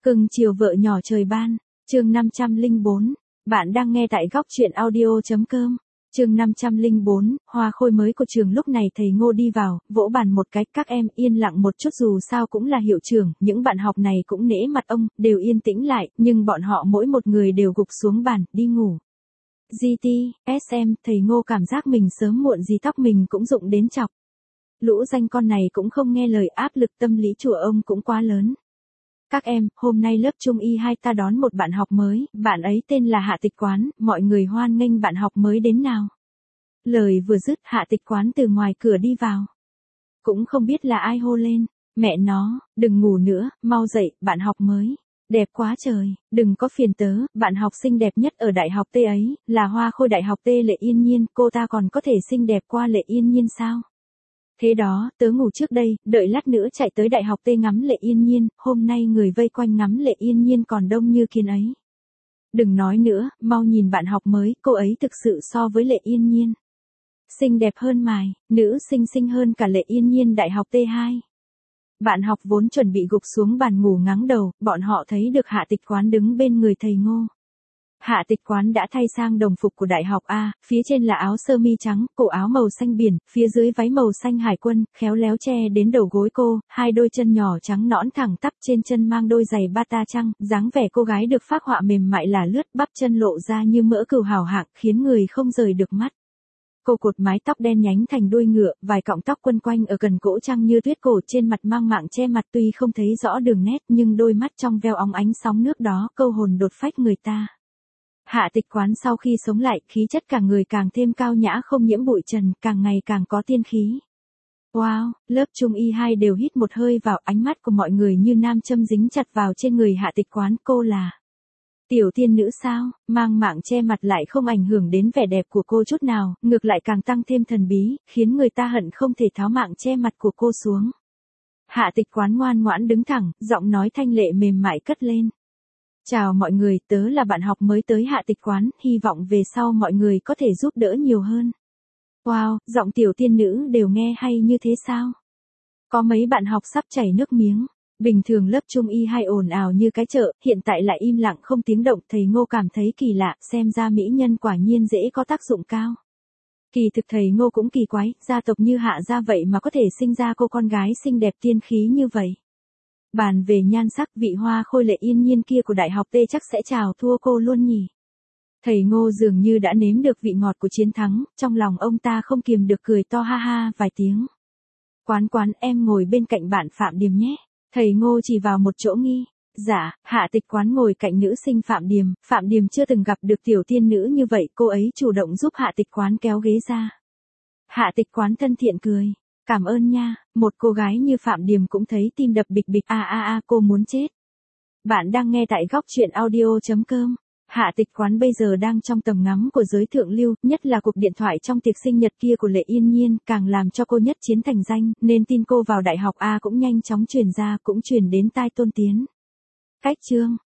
Cưng chiều vợ nhỏ trời ban, chương 504, bạn đang nghe tại góc truyện audio.com. Chương 504, hoa khôi mới của trường. Lúc này thầy Ngô đi vào, vỗ bàn một cái, các em yên lặng một chút, dù sao cũng là hiệu trưởng, những bạn học này cũng nể mặt ông, đều yên tĩnh lại, nhưng bọn họ mỗi một người đều gục xuống bàn, đi ngủ. GT, SM, thầy Ngô cảm giác mình sớm muộn gì tóc mình cũng rụng đến chọc. Lũ danh con này cũng không nghe lời, áp lực tâm lý chùa ông cũng quá lớn. Các em, hôm nay lớp Trung Y 2 ta đón một bạn học mới, bạn ấy tên là Hạ Tịch Quán, mọi người hoan nghênh bạn học mới đến nào. Lời vừa dứt, Hạ Tịch Quán từ ngoài cửa đi vào. Cũng không biết là ai hô lên, mẹ nó, đừng ngủ nữa, mau dậy, bạn học mới. Đẹp quá trời, đừng có phiền tớ, bạn học xinh đẹp nhất ở đại học T ấy, là hoa khôi đại học T Lệ Yên Nhiên, cô ta còn có thể xinh đẹp qua Lệ Yên Nhiên sao? Thế đó, tớ ngủ trước đây, đợi lát nữa chạy tới đại học T ngắm Lệ Yên Nhiên, hôm nay người vây quanh ngắm Lệ Yên Nhiên còn đông như kiến ấy. Đừng nói nữa, mau nhìn bạn học mới, cô ấy thực sự so với Lệ Yên Nhiên. Xinh đẹp hơn mài, nữ xinh hơn cả Lệ Yên Nhiên đại học T2. Bạn học vốn chuẩn bị gục xuống bàn ngủ ngáng đầu, bọn họ thấy được Hạ Tịch Quán đứng bên người thầy Ngô. Hạ Tịch Quán đã thay sang đồng phục của đại học A, phía trên là áo sơ mi trắng, cổ áo màu xanh biển, phía dưới váy màu xanh hải quân, khéo léo che đến đầu gối cô, hai đôi chân nhỏ trắng nõn thẳng tắp, trên chân mang đôi giày bata trăng, dáng vẻ cô gái được phác họa mềm mại là lướt, bắp chân lộ ra như mỡ cừu hào hạng, khiến người không rời được mắt. Cô cột mái tóc đen nhánh thành đuôi ngựa, vài cọng tóc quấn quanh ở gần cổ trăng như tuyết cổ, trên mặt mang mạng che mặt, tuy không thấy rõ đường nét nhưng đôi mắt trong veo óng ánh sóng nước đó câu hồn đột phách người ta. Hạ Tịch Quán sau khi sống lại, khí chất cả người càng thêm cao nhã không nhiễm bụi trần, càng ngày càng có tiên khí. Wow, lớp Trung Y 2 đều hít một hơi vào, ánh mắt của mọi người như nam châm dính chặt vào trên người Hạ Tịch Quán. Cô là tiểu tiên nữ sao? Mang mạng che mặt lại không ảnh hưởng đến vẻ đẹp của cô chút nào, ngược lại càng tăng thêm thần bí, khiến người ta hận không thể tháo mạng che mặt của cô xuống. Hạ Tịch Quán ngoan ngoãn đứng thẳng, giọng nói thanh lệ mềm mại cất lên. Chào mọi người, tớ là bạn học mới tới Hạ Tịch Quán, hy vọng về sau mọi người có thể giúp đỡ nhiều hơn. Wow, giọng tiểu tiên nữ đều nghe hay như thế sao? Có mấy bạn học sắp chảy nước miếng. Bình thường lớp Trung Y 2 ồn ào như cái chợ, hiện tại lại im lặng không tiếng động, thầy Ngô cảm thấy kỳ lạ, xem ra mỹ nhân quả nhiên dễ có tác dụng cao. Kỳ thực thầy Ngô cũng kỳ quái, gia tộc như Hạ gia vậy mà có thể sinh ra cô con gái xinh đẹp tiên khí như vậy. Bàn về nhan sắc, vị hoa khôi Lệ Yên Nhiên kia của đại học T chắc sẽ chào thua cô luôn nhỉ. Thầy Ngô dường như đã nếm được vị ngọt của chiến thắng, trong lòng ông ta không kiềm được cười to ha ha vài tiếng. Quán, em ngồi bên cạnh bạn Phạm Điềm nhé. Thầy Ngô chỉ vào một chỗ nghi. Dạ, Hạ Tịch Quán ngồi cạnh nữ sinh Phạm Điềm chưa từng gặp được tiểu tiên nữ như vậy, cô ấy chủ động giúp Hạ Tịch Quán kéo ghế ra. Hạ Tịch Quán thân thiện cười. Cảm ơn nha, một cô gái như Phạm Điềm cũng thấy tim đập bịch bịch, cô muốn chết. Bạn đang nghe tại góc truyện audio.com. Hạ Tịch Quán bây giờ đang trong tầm ngắm của giới thượng lưu, nhất là cuộc điện thoại trong tiệc sinh nhật kia của Lệ Yên Nhiên, càng làm cho cô nhất chiến thành danh, nên tin cô vào đại học A cũng nhanh chóng truyền ra, cũng truyền đến tai Tôn Tiến. Cách chương,